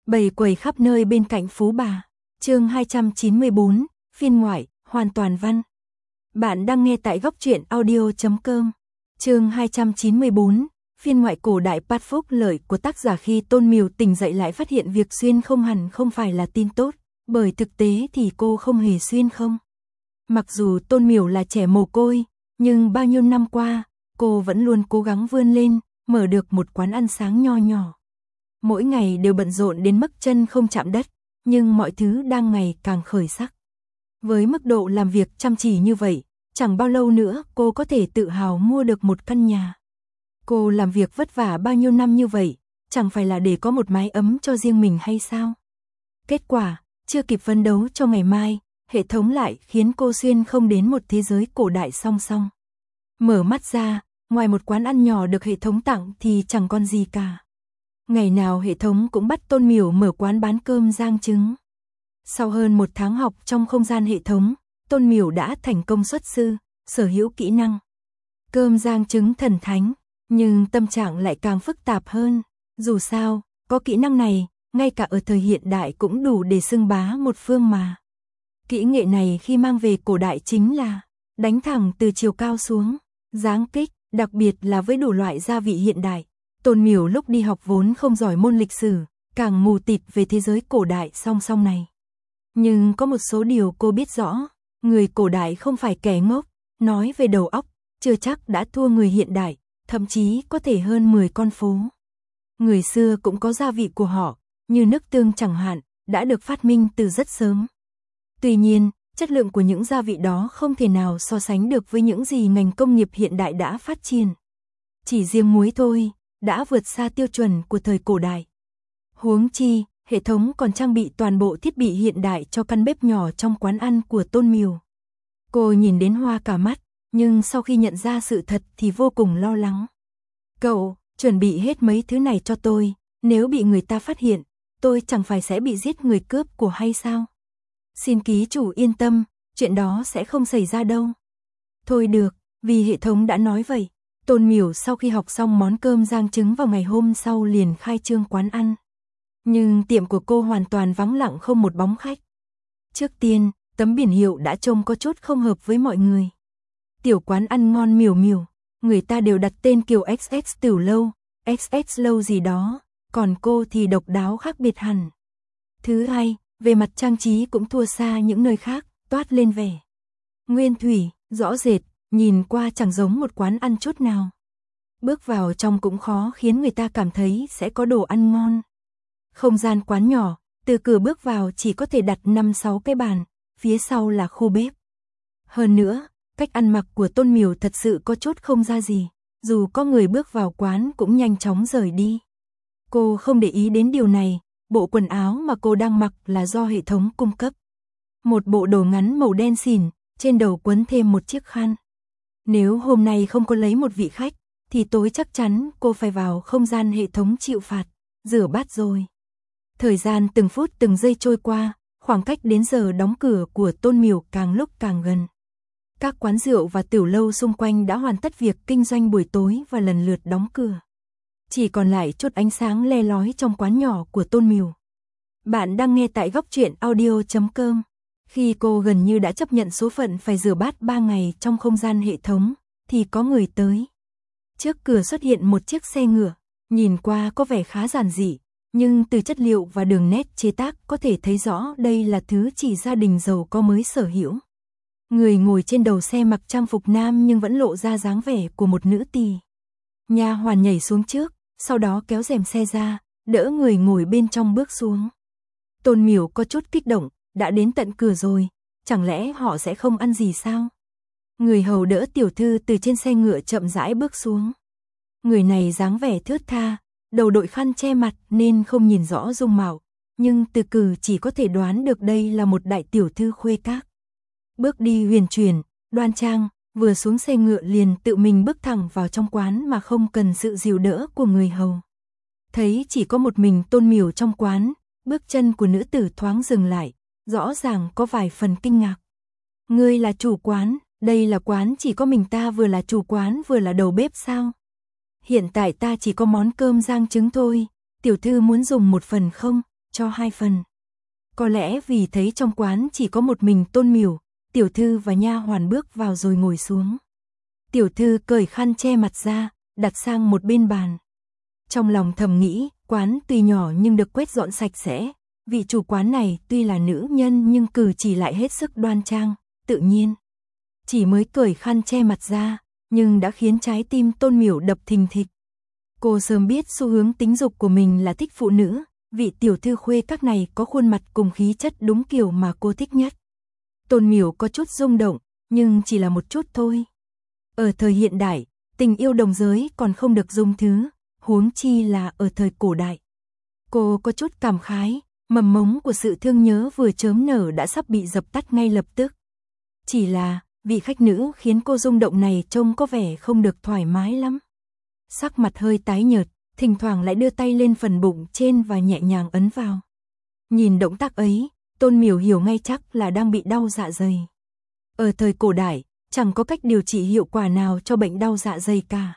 Bầy quầy khắp nơi bên cạnh Phú Bà. Chương 294, phiên ngoại, hoàn toàn văn. Bạn đang nghe tại góc truyện audio.com. Chương 294, phiên ngoại cổ đại Bát Phúc Lợi của tác giả. Khi Tôn Miểu tỉnh dậy lại phát hiện việc xuyên không hẳn không phải là tin tốt, bởi thực tế thì cô không hề xuyên không. Mặc dù Tôn Miểu là trẻ mồ côi, nhưng bao nhiêu năm qua, cô vẫn luôn cố gắng vươn lên, mở được một quán ăn sáng nho nhỏ. Mỗi ngày đều bận rộn đến mức chân không chạm đất, nhưng mọi thứ đang ngày càng khởi sắc. Với mức độ làm việc chăm chỉ như vậy, chẳng bao lâu nữa cô có thể tự hào mua được một căn nhà. Cô làm việc vất vả bao nhiêu năm như vậy, chẳng phải là để có một mái ấm cho riêng mình hay sao? Kết quả, chưa kịp phấn đấu cho ngày mai, hệ thống lại khiến cô xuyên không đến một thế giới cổ đại song song. Mở mắt ra, ngoài một quán ăn nhỏ được hệ thống tặng thì chẳng còn gì cả. Ngày nào hệ thống cũng bắt Tôn Miểu mở quán bán cơm rang trứng. Sau hơn một tháng học trong không gian hệ thống, Tôn Miểu đã thành công xuất sư, sở hữu kỹ năng cơm rang trứng thần thánh, nhưng tâm trạng lại càng phức tạp hơn. Dù sao, có kỹ năng này, ngay cả ở thời hiện đại cũng đủ để xưng bá một phương mà. Kỹ nghệ này khi mang về cổ đại chính là đánh thẳng từ chiều cao xuống, giáng kích, đặc biệt là với đủ loại gia vị hiện đại. Tôn Miểu lúc đi học vốn không giỏi môn lịch sử, càng mù tịt về thế giới cổ đại song song này. Nhưng có một số điều cô biết rõ, người cổ đại không phải kẻ ngốc, nói về đầu óc, chưa chắc đã thua người hiện đại, thậm chí có thể hơn 10 con phố. Người xưa cũng có gia vị của họ, như nước tương chẳng hạn, đã được phát minh từ rất sớm. Tuy nhiên, chất lượng của những gia vị đó không thể nào so sánh được với những gì ngành công nghiệp hiện đại đã phát triển. Chỉ riêng muối thôi, đã vượt xa tiêu chuẩn của thời cổ đại. Huống chi, hệ thống còn trang bị toàn bộ thiết bị hiện đại cho căn bếp nhỏ trong quán ăn của Tôn Miểu. Cô nhìn đến hoa cả mắt, nhưng sau khi nhận ra sự thật thì vô cùng lo lắng. Cậu, chuẩn bị hết mấy thứ này cho tôi, nếu bị người ta phát hiện, tôi chẳng phải sẽ bị giết người cướp của hay sao? Xin ký chủ yên tâm, chuyện đó sẽ không xảy ra đâu. Thôi được, vì hệ thống đã nói vậy. Tôn Miểu sau khi học xong món cơm rang trứng vào ngày hôm sau liền khai trương quán ăn. Nhưng tiệm của cô hoàn toàn vắng lặng không một bóng khách. Trước tiên, tấm biển hiệu đã trông có chút không hợp với mọi người. Tiểu quán ăn ngon miểu miểu, người ta đều đặt tên kiểu XX Tiểu Lâu, XX Lâu gì đó, còn cô thì độc đáo khác biệt hẳn. Thứ hai, về mặt trang trí cũng thua xa những nơi khác, toát lên vẻ nguyên thủy, rõ rệt, nhìn qua chẳng giống một quán ăn chút nào. Bước vào trong cũng khó khiến người ta cảm thấy sẽ có đồ ăn ngon. Không gian quán nhỏ, từ cửa bước vào chỉ có thể đặt 5-6 cái bàn, phía sau là khu bếp. Hơn nữa, cách ăn mặc của Tôn Miểu thật sự có chút không ra gì, dù có người bước vào quán cũng nhanh chóng rời đi. Cô không để ý đến điều này, bộ quần áo mà cô đang mặc là do hệ thống cung cấp. Một bộ đồ ngắn màu đen xỉn, trên đầu quấn thêm một chiếc khăn. Nếu hôm nay không có lấy một vị khách, thì tối chắc chắn cô phải vào không gian hệ thống chịu phạt, rửa bát rồi. Thời gian từng phút từng giây trôi qua, khoảng cách đến giờ đóng cửa của Tôn Miểu càng lúc càng gần. Các quán rượu và tiểu lâu xung quanh đã hoàn tất việc kinh doanh buổi tối và lần lượt đóng cửa. Chỉ còn lại chút ánh sáng le lói trong quán nhỏ của Tôn Miểu. Bạn đang nghe tại góc truyện audio.com. Khi cô gần như đã chấp nhận số phận phải rửa bát 3 ngày trong không gian hệ thống, thì có người tới. Trước cửa xuất hiện một chiếc xe ngựa, nhìn qua có vẻ khá giản dị, nhưng từ chất liệu và đường nét chế tác có thể thấy rõ đây là thứ chỉ gia đình giàu có mới sở hữu. Người ngồi trên đầu xe mặc trang phục nam nhưng vẫn lộ ra dáng vẻ của một nữ tỳ. Nha hoàn nhảy xuống trước, sau đó kéo rèm xe ra, đỡ người ngồi bên trong bước xuống. Tôn Miểu có chút kích động, đã đến tận cửa rồi, chẳng lẽ họ sẽ không ăn gì sao? Người hầu đỡ tiểu thư từ trên xe ngựa chậm rãi bước xuống. Người này dáng vẻ thướt tha, đầu đội khăn che mặt nên không nhìn rõ dung mạo, nhưng từ cử chỉ có thể đoán được đây là một đại tiểu thư khuê các. Bước đi huyền chuyển, đoan trang, vừa xuống xe ngựa liền tự mình bước thẳng vào trong quán mà không cần sự dìu đỡ của người hầu. Thấy chỉ có một mình Tôn Miểu trong quán, bước chân của nữ tử thoáng dừng lại, rõ ràng có vài phần kinh ngạc. Ngươi là chủ quán, đây là quán chỉ có mình ta vừa là chủ quán vừa là đầu bếp sao? Hiện tại ta chỉ có món cơm rang trứng thôi, tiểu thư muốn dùng một phần không? cho 2 phần. Có lẽ vì thấy trong quán chỉ có một mình Tôn Miểu, tiểu thư và nha hoàn bước vào rồi ngồi xuống. Tiểu thư cởi khăn che mặt ra, đặt sang một bên bàn. Trong lòng thầm nghĩ, quán tuy nhỏ nhưng được quét dọn sạch sẽ. Vị chủ quán này tuy là nữ nhân nhưng cử chỉ lại hết sức đoan trang, tự nhiên. Chỉ mới cởi khăn che mặt ra, nhưng đã khiến trái tim Tôn Miểu đập thình thịch. Cô sớm biết xu hướng tính dục của mình là thích phụ nữ, vị tiểu thư khuê các này có khuôn mặt cùng khí chất đúng kiểu mà cô thích nhất. Tôn Miểu có chút rung động, nhưng chỉ là một chút thôi. Ở thời hiện đại, tình yêu đồng giới còn không được dung thứ, huống chi là ở thời cổ đại. Cô có chút cảm khái, mầm mống của sự thương nhớ vừa chớm nở đã sắp bị dập tắt ngay lập tức. Chỉ là, vị khách nữ khiến cô rung động này trông có vẻ không được thoải mái lắm. Sắc mặt hơi tái nhợt, thỉnh thoảng lại đưa tay lên phần bụng trên và nhẹ nhàng ấn vào. Nhìn động tác ấy, Tôn Miểu hiểu ngay chắc là đang bị đau dạ dày. Ở thời cổ đại, chẳng có cách điều trị hiệu quả nào cho bệnh đau dạ dày cả.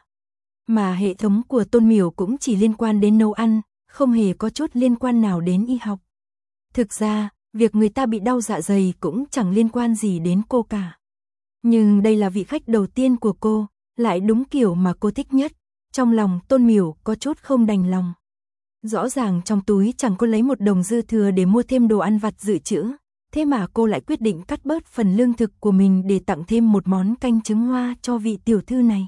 Mà hệ thống của Tôn Miểu cũng chỉ liên quan đến nấu ăn, không hề có chút liên quan nào đến y học. Thực ra, việc người ta bị đau dạ dày cũng chẳng liên quan gì đến cô cả. Nhưng đây là vị khách đầu tiên của cô, lại đúng kiểu mà cô thích nhất. Trong lòng Tôn Miểu có chút không đành lòng. Rõ ràng trong túi chẳng có lấy một đồng dư thừa để mua thêm đồ ăn vặt dự trữ. Thế mà cô lại quyết định cắt bớt phần lương thực của mình để tặng thêm một món canh trứng hoa cho vị tiểu thư này.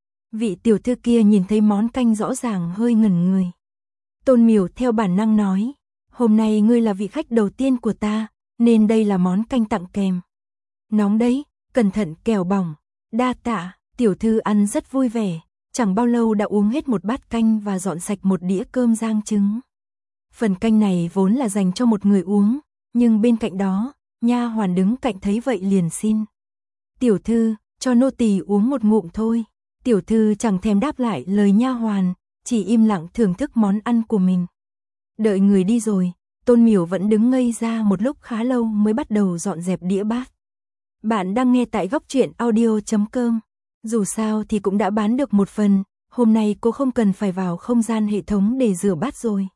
Vị tiểu thư kia nhìn thấy món canh rõ ràng hơi ngẩn người. Tôn Miểu theo bản năng nói, hôm nay ngươi là vị khách đầu tiên của ta, nên đây là món canh tặng kèm. Nóng đấy, cẩn thận kẻo bỏng. Đa tạ, tiểu thư ăn rất vui vẻ, chẳng bao lâu đã uống hết một bát canh và dọn sạch một đĩa cơm rang trứng. Phần canh này vốn là dành cho một người uống, nhưng bên cạnh đó, nha hoàn đứng cạnh thấy vậy liền xin. Tiểu thư, cho nô tỳ uống một ngụm thôi. Tiểu thư chẳng thèm đáp lại lời nha hoàn, chỉ im lặng thưởng thức món ăn của mình. Đợi người đi rồi, Tôn Miểu vẫn đứng ngây ra một lúc khá lâu mới bắt đầu dọn dẹp đĩa bát. Bạn đang nghe tại góc truyện audio.com. Dù sao thì cũng đã bán được một phần, hôm nay cô không cần phải vào không gian hệ thống để rửa bát rồi.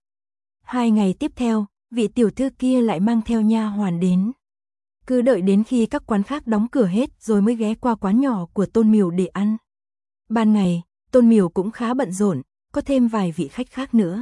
2 ngày tiếp theo, vị tiểu thư kia lại mang theo nha hoàn đến. Cứ đợi đến khi các quán khác đóng cửa hết rồi mới ghé qua quán nhỏ của Tôn Miểu để ăn. Ban ngày, Tôn Miểu cũng khá bận rộn, có thêm vài vị khách khác nữa.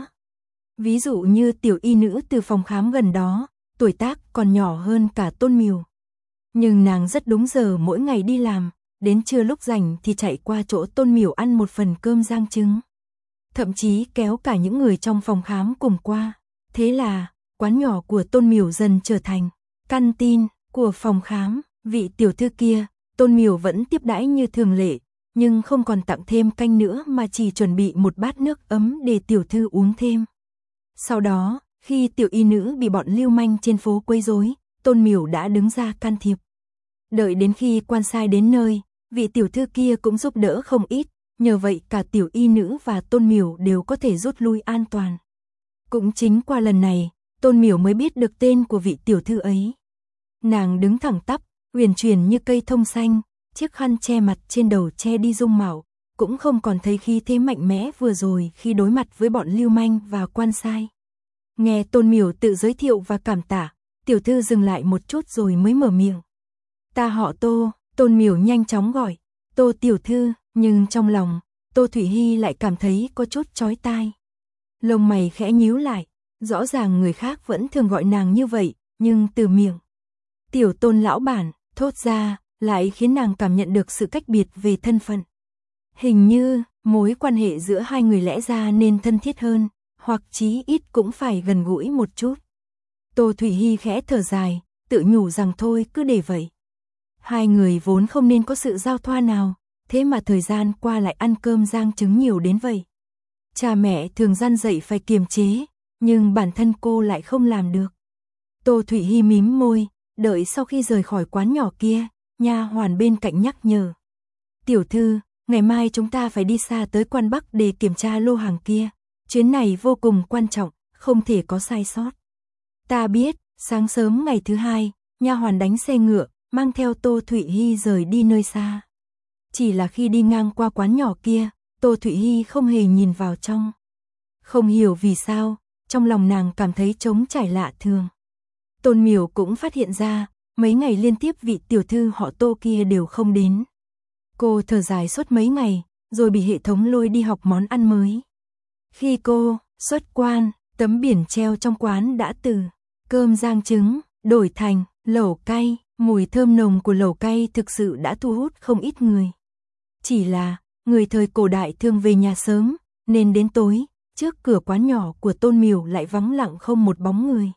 Ví dụ như tiểu y nữ từ phòng khám gần đó, tuổi tác còn nhỏ hơn cả Tôn Miểu. Nhưng nàng rất đúng giờ mỗi ngày đi làm, đến trưa lúc rảnh thì chạy qua chỗ Tôn Miểu ăn một phần cơm rang trứng. Thậm chí kéo cả những người trong phòng khám cùng qua. Thế là, quán nhỏ của Tôn Miểu dần trở thành căn tin của phòng khám. Vị tiểu thư kia, Tôn Miểu vẫn tiếp đãi như thường lệ, nhưng không còn tặng thêm canh nữa mà chỉ chuẩn bị một bát nước ấm để tiểu thư uống thêm. Sau đó, khi tiểu y nữ bị bọn lưu manh trên phố quấy rối, Tôn Miểu đã đứng ra can thiệp. Đợi đến khi quan sai đến nơi, vị tiểu thư kia cũng giúp đỡ không ít, nhờ vậy cả tiểu y nữ và Tôn Miểu đều có thể rút lui an toàn. Cũng chính qua lần này, Tôn Miểu mới biết được tên của vị tiểu thư ấy. Nàng đứng thẳng tắp, uyển chuyển như cây thông xanh, chiếc khăn che mặt trên đầu che đi dung mạo, cũng không còn thấy khí thế mạnh mẽ vừa rồi khi đối mặt với bọn lưu manh và quan sai. Nghe Tôn Miểu tự giới thiệu và cảm tạ, tiểu thư dừng lại một chút rồi mới mở miệng. Ta họ Tô. Tôn Miểu nhanh chóng gọi, Tô tiểu thư, nhưng trong lòng, Tô Thủy Hy lại cảm thấy có chút chói tai. Lông mày khẽ nhíu lại, rõ ràng người khác vẫn thường gọi nàng như vậy, nhưng từ miệng tiểu Tôn lão bản thốt ra, lại khiến nàng cảm nhận được sự cách biệt về thân phận. Hình như, mối quan hệ giữa hai người lẽ ra nên thân thiết hơn, hoặc chí ít cũng phải gần gũi một chút. Tô Thủy Hy khẽ thở dài, tự nhủ rằng thôi cứ để vậy. Hai người vốn không nên có sự giao thoa nào, thế mà thời gian qua lại ăn cơm rang trứng nhiều đến vậy. Cha mẹ thường gian dạy phải kiềm chế, nhưng bản thân cô lại không làm được. Tô Thủy Hy mím môi, đợi sau khi rời khỏi quán nhỏ kia, nha hoàn bên cạnh nhắc nhở. Tiểu thư, ngày mai chúng ta phải đi xa tới Quan Bắc để kiểm tra lô hàng kia. Chuyến này vô cùng quan trọng, không thể có sai sót. Ta biết, sáng sớm ngày thứ hai, nha hoàn đánh xe ngựa, mang theo Tô Thủy Hy rời đi nơi xa. Chỉ là khi đi ngang qua quán nhỏ kia, Tô Thủy Hy không hề nhìn vào trong. Không hiểu vì sao, trong lòng nàng cảm thấy trống trải lạ thường. Tôn Miểu cũng phát hiện ra, mấy ngày liên tiếp vị tiểu thư họ Tô kia đều không đến. Cô thở dài suốt mấy ngày, rồi bị hệ thống lôi đi học món ăn mới. Khi cô xuất quan, tấm biển treo trong quán đã từ cơm rang trứng đổi thành lẩu cay, mùi thơm nồng của lẩu cay thực sự đã thu hút không ít người. Chỉ là, người thời cổ đại thường về nhà sớm, nên đến tối, trước cửa quán nhỏ của Tôn Miểu lại vắng lặng không một bóng người.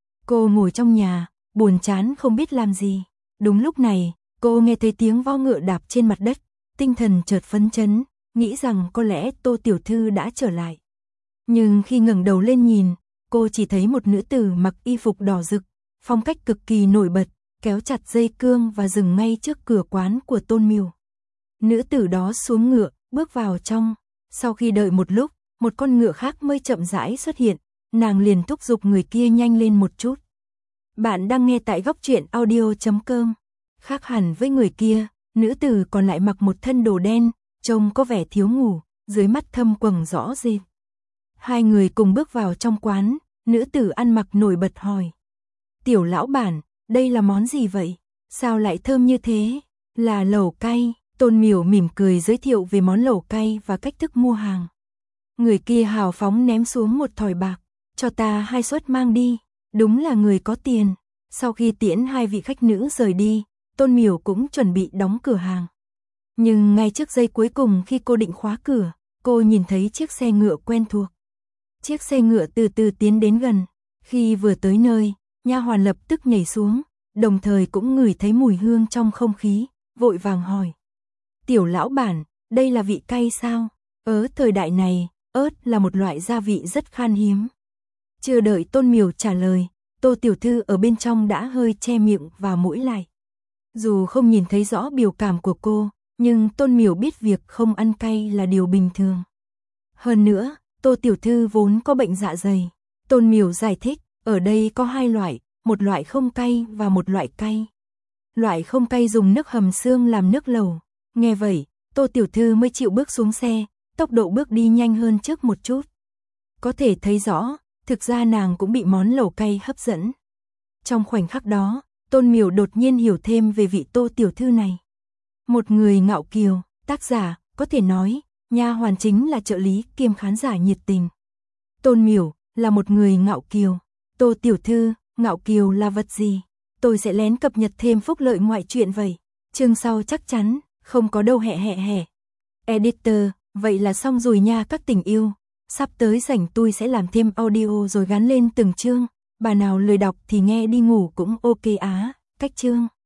Cô ngồi trong nhà, buồn chán không biết làm gì. Đúng lúc này, cô nghe thấy tiếng vo ngựa đạp trên mặt đất, tinh thần chợt phấn chấn, nghĩ rằng có lẽ Tô tiểu thư đã trở lại. Nhưng khi ngẩng đầu lên nhìn, cô chỉ thấy một nữ tử mặc y phục đỏ rực, phong cách cực kỳ nổi bật, kéo chặt dây cương và dừng ngay trước cửa quán của Tôn Miểu. Nữ tử đó xuống ngựa, bước vào trong. Sau khi đợi một lúc, một con ngựa khác mới chậm rãi xuất hiện, nàng liền thúc giục người kia nhanh lên một chút. Bạn đang nghe tại góc truyện audio.com. Khác hẳn với người kia, nữ tử còn lại mặc một thân đồ đen, trông có vẻ thiếu ngủ, dưới mắt thâm quầng rõ rệt. Hai người cùng bước vào trong quán, nữ tử ăn mặc nổi bật hỏi. Tiểu lão bản, đây là món gì vậy? Sao lại thơm như thế? Là lẩu cay. Tôn Miểu mỉm cười giới thiệu về món lẩu cay và cách thức mua hàng. Người kia hào phóng ném xuống một thỏi bạc. Cho ta 2 suất mang đi. Đúng là người có tiền. Sau khi tiễn 2 vị khách nữ rời đi, Tôn Miểu cũng chuẩn bị đóng cửa hàng. Nhưng ngay trước giây cuối cùng khi cô định khóa cửa, cô nhìn thấy chiếc xe ngựa quen thuộc. Chiếc xe ngựa từ từ tiến đến gần. Khi vừa tới nơi, nha hoàn lập tức nhảy xuống, đồng thời cũng ngửi thấy mùi hương trong không khí, vội vàng hỏi. Tiểu lão bản, đây là vị cay sao? Ở thời đại này, ớt là một loại gia vị rất khan hiếm. Chưa đợi Tôn Miểu trả lời, Tô tiểu thư ở bên trong đã hơi che miệng và mũi lại. Dù không nhìn thấy rõ biểu cảm của cô, nhưng Tôn Miểu biết việc không ăn cay là điều bình thường. Hơn nữa, Tô tiểu thư vốn có bệnh dạ dày. Tôn Miểu giải thích, ở đây có 2 loại, một loại không cay và một loại cay. Loại không cay dùng nước hầm xương làm nước lẩu. Nghe vậy, Tô tiểu thư mới chịu bước xuống xe, tốc độ bước đi nhanh hơn trước một chút. Có thể thấy rõ, thực ra nàng cũng bị món lẩu cay hấp dẫn. Trong khoảnh khắc đó, Tôn Miểu đột nhiên hiểu thêm về vị Tô tiểu thư này. Một người ngạo kiều, tác giả, có thể nói, nha hoàn chính là trợ lý kiêm khán giả nhiệt tình. Tôn Miểu là một người ngạo kiều. Tô tiểu thư, ngạo kiều là vật gì? Tôi sẽ lén cập nhật thêm phúc lợi ngoại truyện vậy. Chương sau chắc chắn không có đâu hẹ. Editor, vậy là xong rồi nha các tình yêu. Sắp tới rảnh tôi sẽ làm thêm audio rồi gắn lên từng chương. Bà nào lười đọc thì nghe đi ngủ cũng ok á. Cách chương.